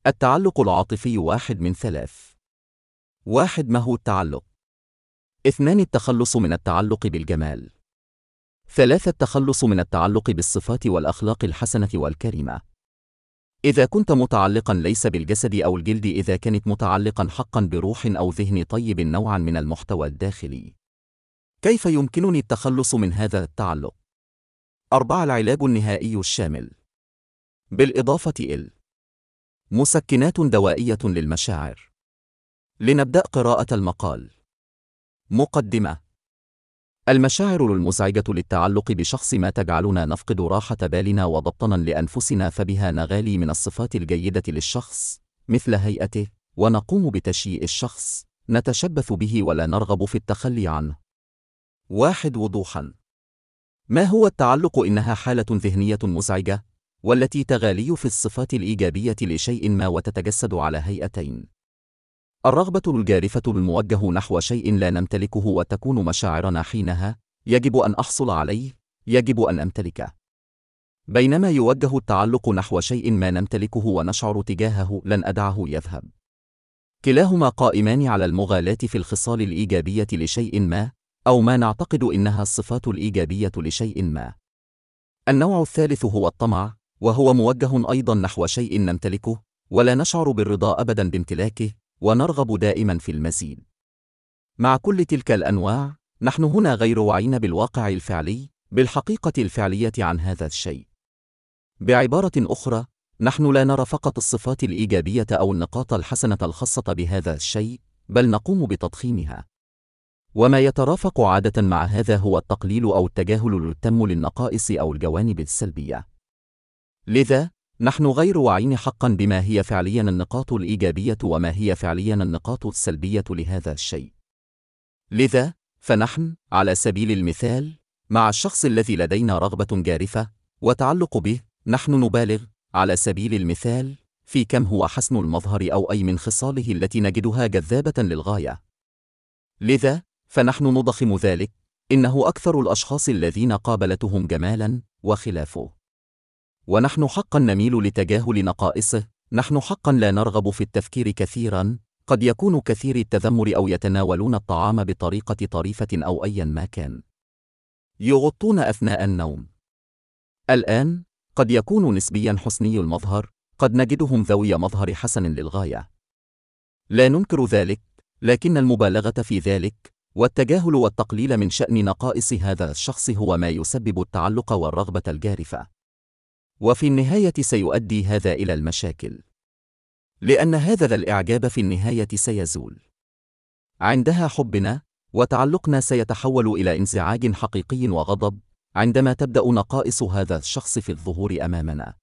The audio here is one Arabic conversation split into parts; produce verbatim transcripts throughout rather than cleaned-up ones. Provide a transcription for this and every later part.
التعلق العاطفي واحد من ثلاث. واحد. ما هو التعلق؟ اثنان. التخلص من التعلق بالجمال. ثلاثة. التخلص من التعلق بالصفات والأخلاق الحسنة والكريمة. إذا كنت متعلقا ليس بالجسد أو الجلد، إذا كنت متعلقا حقا بروح أو ذهن طيب نوعا من المحتوى الداخلي، كيف يمكنني التخلص من هذا التعلق؟ أربعة. العلاج النهائي الشامل بالإضافة إلى مسكنات دوائية للمشاعر. لنبدأ قراءة المقال. مقدمة. المشاعر المزعجة للتعلق بشخص ما تجعلنا نفقد راحة بالنا وضبطنا لأنفسنا، فبها نغالي من الصفات الجيدة للشخص مثل هيئته، ونقوم بتشييء الشخص، نتشبث به ولا نرغب في التخلي عنه. واحد. وضوحا. ما هو التعلق؟ إنها حالة ذهنية مزعجة، والتي تغالي في الصفات الإيجابية لشيء ما وتتجسد على هيئتين: الرغبة الجارفة الموجه نحو شيء لا نمتلكه، وتكون مشاعرنا حينها يجب أن أحصل عليه، يجب أن أمتلكه، بينما يوجه التعلق نحو شيء ما نمتلكه ونشعر تجاهه لن أدعه يذهب. كلاهما قائمان على المغالاة في الخصال الإيجابية لشيء ما، أو ما نعتقد إنها الصفات الإيجابية لشيء ما. النوع الثالث هو الطمع، وهو موجه أيضا نحو شيء نمتلكه ولا نشعر بالرضا أبدا بامتلاكه، ونرغب دائما في المزيد. مع كل تلك الأنواع، نحن هنا غير واعين بالواقع الفعلي، بالحقيقة الفعلية عن هذا الشيء. بعبارة أخرى، نحن لا نرى فقط الصفات الإيجابية أو النقاط الحسنة الخاصة بهذا الشيء، بل نقوم بتضخيمها. وما يترافق عادة مع هذا هو التقليل أو التجاهل التام للنقائص أو الجوانب السلبية. لذا، نحن غير واعين حقا بما هي فعليا النقاط الإيجابية وما هي فعليا النقاط السلبية لهذا الشيء. لذا، فنحن، على سبيل المثال، مع الشخص الذي لدينا رغبة جارفة وتعلق به، نحن نبالغ، على سبيل المثال، في كم هو حسن المظهر أو أي من خصاله التي نجدها جذابة للغاية. لذا، فنحن نضخم ذلك، إنه أكثر الأشخاص الذين قابلتهم جمالا وخلافه. ونحن حقا نميل لتجاهل نقائصه، نحن حقا لا نرغب في التفكير كثيرا، قد يكون كثير التذمر أو يتناولون الطعام بطريقة طريفة أو أيا ما كان. يغطون أثناء النوم. الآن، قد يكون نسبيا حسني المظهر، قد نجدهم ذوي مظهر حسن للغاية. لا ننكر ذلك، لكن المبالغة في ذلك والتجاهل والتقليل من شأن نقائص هذا الشخص هو ما يسبب التعلق والرغبة الجارفة. وفي النهاية سيؤدي هذا إلى المشاكل، لأن هذا الإعجاب في النهاية سيزول. عندها حبنا وتعلقنا سيتحول إلى انزعاج حقيقي وغضب عندما تبدأ نقائص هذا الشخص في الظهور أمامنا،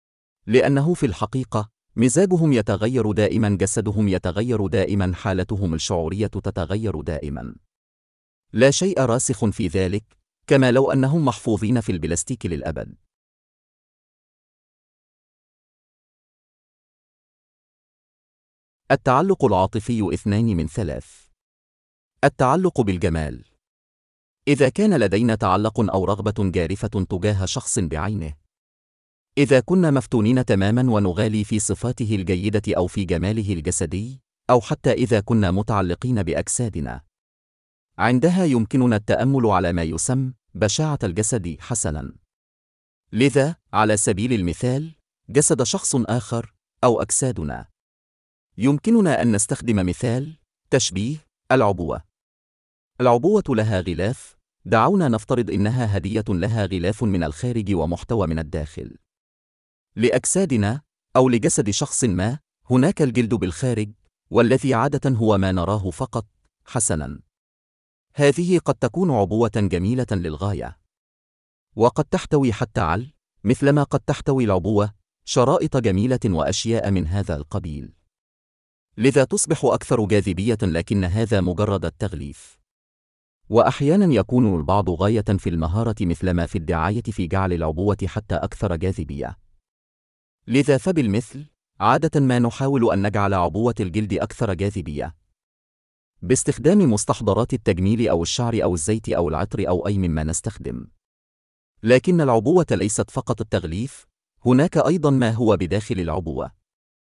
لأنه في الحقيقة مزاجهم يتغير دائما، جسدهم يتغير دائما، حالتهم الشعورية تتغير دائما. لا شيء راسخ في ذلك، كما لو أنهم محفوظين في البلاستيك للأبد. التعلق العاطفي اثنان من ثلاث. التعلق بالجمال. إذا كان لدينا تعلق أو رغبة جارفة تجاه شخص بعينه، إذا كنا مفتونين تماما ونغالي في صفاته الجيدة أو في جماله الجسدي، أو حتى إذا كنا متعلقين بأجسادنا، عندها يمكننا التأمل على ما يسمى بشاعة الجسد حسنا. لذا، على سبيل المثال، جسد شخص آخر أو أجسادنا، يمكننا أن نستخدم مثال تشبيه العبوة. العبوة لها غلاف، دعونا نفترض إنها هدية لها غلاف من الخارج ومحتوى من الداخل. لأجسادنا أو لجسد شخص ما، هناك الجلد بالخارج، والذي عادة هو ما نراه فقط حسنا. هذه قد تكون عبوة جميلة للغاية، وقد تحتوي حتى على، مثلما قد تحتوي العبوة، شرائط جميلة وأشياء من هذا القبيل. لذا تصبح أكثر جاذبية، لكن هذا مجرد التغليف. وأحيانا يكون البعض غاية في المهارة مثلما في الدعاية في جعل العبوة حتى أكثر جاذبية. لذا فبالمثل، عادة ما نحاول أن نجعل عبوة الجلد أكثر جاذبية باستخدام مستحضرات التجميل أو الشعر أو الزيت أو العطر أو أي مما نستخدم. لكن العبوة ليست فقط التغليف، هناك أيضا ما هو بداخل العبوة.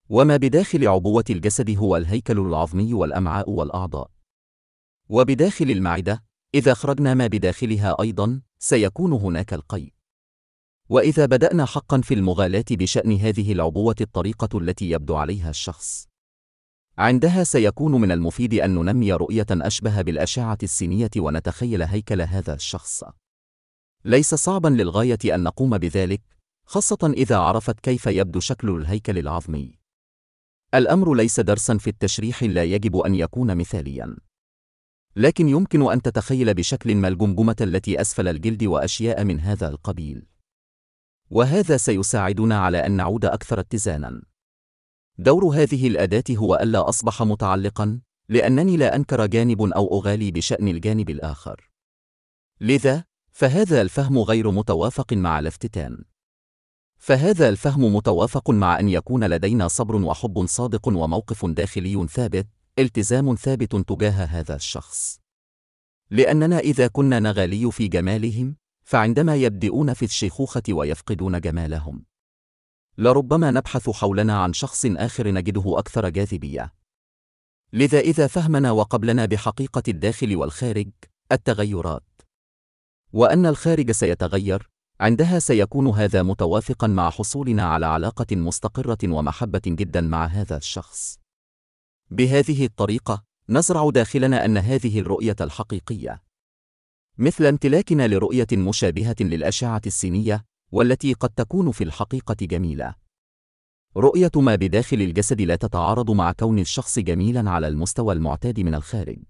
وما بداخل عبوة الجسد هو الهيكل العظمي والأمعاء والأعضاء. وبداخل المعدة، إذا خرجنا ما بداخلها أيضاً، سيكون هناك القيء. وإذا بدأنا حقاً في المغالاة بشأن هذه العبوة الطريقة التي يبدو عليها الشخص، عندها سيكون من المفيد أن ننمي رؤية أشبه بالأشعة السينية ونتخيل هيكل هذا الشخص. ليس صعباً للغاية أن نقوم بذلك، خاصة إذا عرفت كيف يبدو شكل الهيكل العظمي. الأمر ليس درساً في التشريح، لا يجب أن يكون مثالياً، لكن يمكن أن تتخيل بشكل ما الجمجمة التي أسفل الجلد وأشياء من هذا القبيل، وهذا سيساعدنا على أن نعود أكثر اتزاناً. دور هذه الأداة هو ألا أصبح متعلقاً، لأنني لا أنكر جانب أو أغالي بشأن الجانب الآخر. لذا، فهذا الفهم غير متوافق مع الافتتان. فهذا الفهم متوافق مع أن يكون لدينا صبر وحب صادق وموقف داخلي ثابت، التزام ثابت تجاه هذا الشخص. لأننا إذا كنا نغالي في جمالهم، فعندما يبدؤون في الشيخوخة ويفقدون جمالهم، لربما نبحث حولنا عن شخص آخر نجده أكثر جاذبية. لذا إذا فهمنا وقبلنا بحقيقة الداخل والخارج، التغيرات، وأن الخارج سيتغير، عندها سيكون هذا متوافقاً مع حصولنا على علاقة مستقرة ومحبة جداً مع هذا الشخص. بهذه الطريقة، نزرع داخلنا أن هذه الرؤية الحقيقية، مثل امتلاكنا لرؤية مشابهة للأشعة السينية، والتي قد تكون في الحقيقة جميلة. رؤية ما بداخل الجسد لا تتعارض مع كون الشخص جميلاً على المستوى المعتاد من الخارج.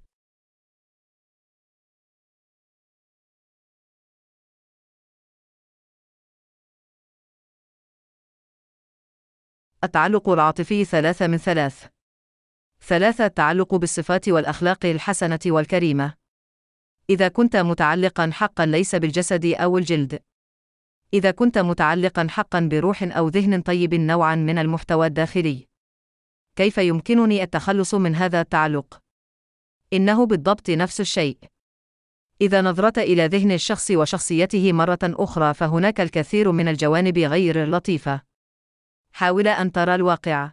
التعلق العاطفي ثلاثة من ثلاث. ثلاثة. التعلق بالصفات والأخلاق الحسنة والكريمة. إذا كنت متعلقاً حقاً ليس بالجسد أو الجلد، إذا كنت متعلقاً حقاً بروح أو ذهن طيب نوعاً من المحتوى الداخلي، كيف يمكنني التخلص من هذا التعلق؟ إنه بالضبط نفس الشيء. إذا نظرت إلى ذهن الشخص وشخصيته مرة أخرى، فهناك الكثير من الجوانب غير اللطيفة. حاول أن ترى الواقع.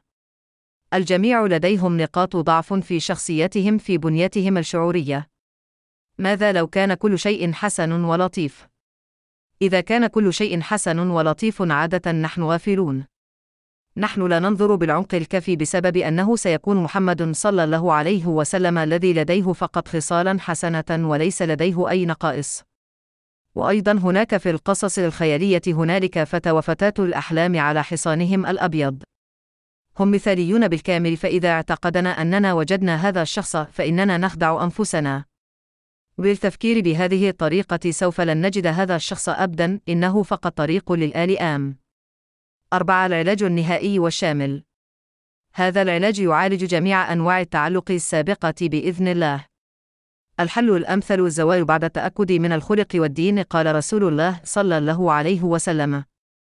الجميع لديهم نقاط ضعف في شخصيتهم، في بنيتهم الشعورية. ماذا لو كان كل شيء حسن ولطيف؟ إذا كان كل شيء حسن ولطيف، عادة نحن غافلون. نحن لا ننظر بالعمق الكافي بسبب أنه سيكون محمد صلى الله عليه وسلم الذي لديه فقط خصالاً حسنة وليس لديه أي نقائص. وأيضاً هناك في القصص الخيالية هنالك فتى وفتاة الأحلام على حصانهم الأبيض. هم مثاليون بالكامل، فإذا اعتقدنا أننا وجدنا هذا الشخص فإننا نخدع أنفسنا. بالتفكير بهذه الطريقة سوف لن نجد هذا الشخص أبداً، إنه فقط طريق للآلام. أربعة. العلاج النهائي والشامل. هذا العلاج يعالج جميع أنواع التعلق السابقة بإذن الله. الحل الأمثل الزواج بعد التأكد من الخلق والدين. قال رسول الله صلى الله عليه وسلم: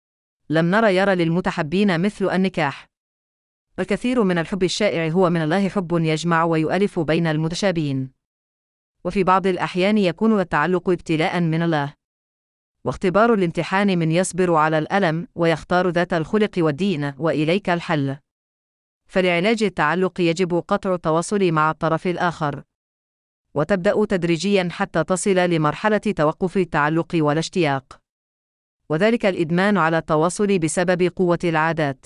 لم نرى يرى للمتحبين مثل النكاح. الكثير من الحب الشائع هو من الله حب يجمع ويؤلف بين المتشابهين. وفي بعض الأحيان يكون التعلق ابتلاء من الله، واختبار الامتحان من يصبر على الألم ويختار ذات الخلق والدين. وإليك الحل. فلعلاج التعلق يجب قطع التواصل مع الطرف الآخر، وتبدأ تدريجيا حتى تصل لمرحلة توقف التعلق والاشتياق، وذلك الإدمان على التواصل بسبب قوة العادات.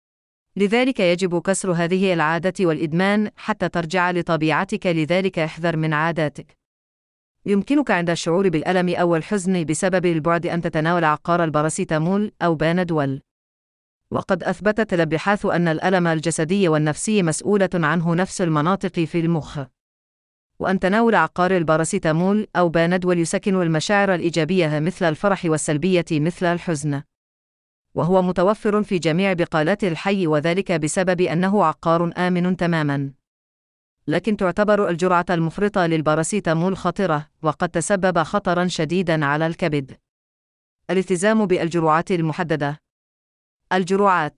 لذلك يجب كسر هذه العادة والإدمان حتى ترجع لطبيعتك، لذلك احذر من عاداتك. يمكنك عند الشعور بالألم أو الحزن بسبب البعد أن تتناول عقار الباراسيتامول أو بانادول. وقد أثبتت الأبحاث أن الألم الجسدي والنفسي مسؤولة عنه نفس المناطق في المخ، وأن تناول عقار الباراسيتامول أو بانادول يسكن المشاعر الإيجابية مثل الفرح والسلبية مثل الحزن، وهو متوفر في جميع بقالات الحي، وذلك بسبب أنه عقار آمن تماما. لكن تعتبر الجرعة المفرطة للباراسيتامول خطرة، وقد تسبب خطرا شديدا على الكبد. الالتزام بالجرعات المحددة. الجرعات: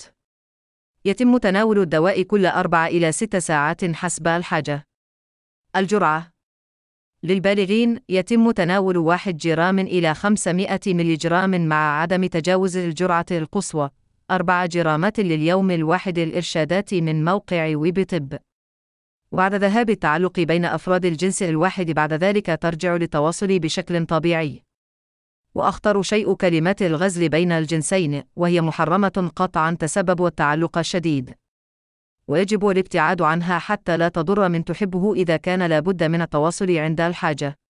يتم تناول الدواء كل أربع إلى ست ساعات حسب الحاجة. الجرعة: للبالغين يتم تناول واحد جرام إلى خمسمائة ملغ مع عدم تجاوز الجرعة القصوى، أربع جرامات لليوم الواحد. الإرشادات من موقع ويب طب. وبعد ذهاب التعلق بين أفراد الجنس الواحد بعد ذلك ترجع للتواصل بشكل طبيعي. وأخطر شيء كلمات الغزل بين الجنسين، وهي محرمة قطعا تسبب التعلق الشديد. ويجب الابتعاد عنها حتى لا تضر من تحبه إذا كان لابد من التواصل عند الحاجة.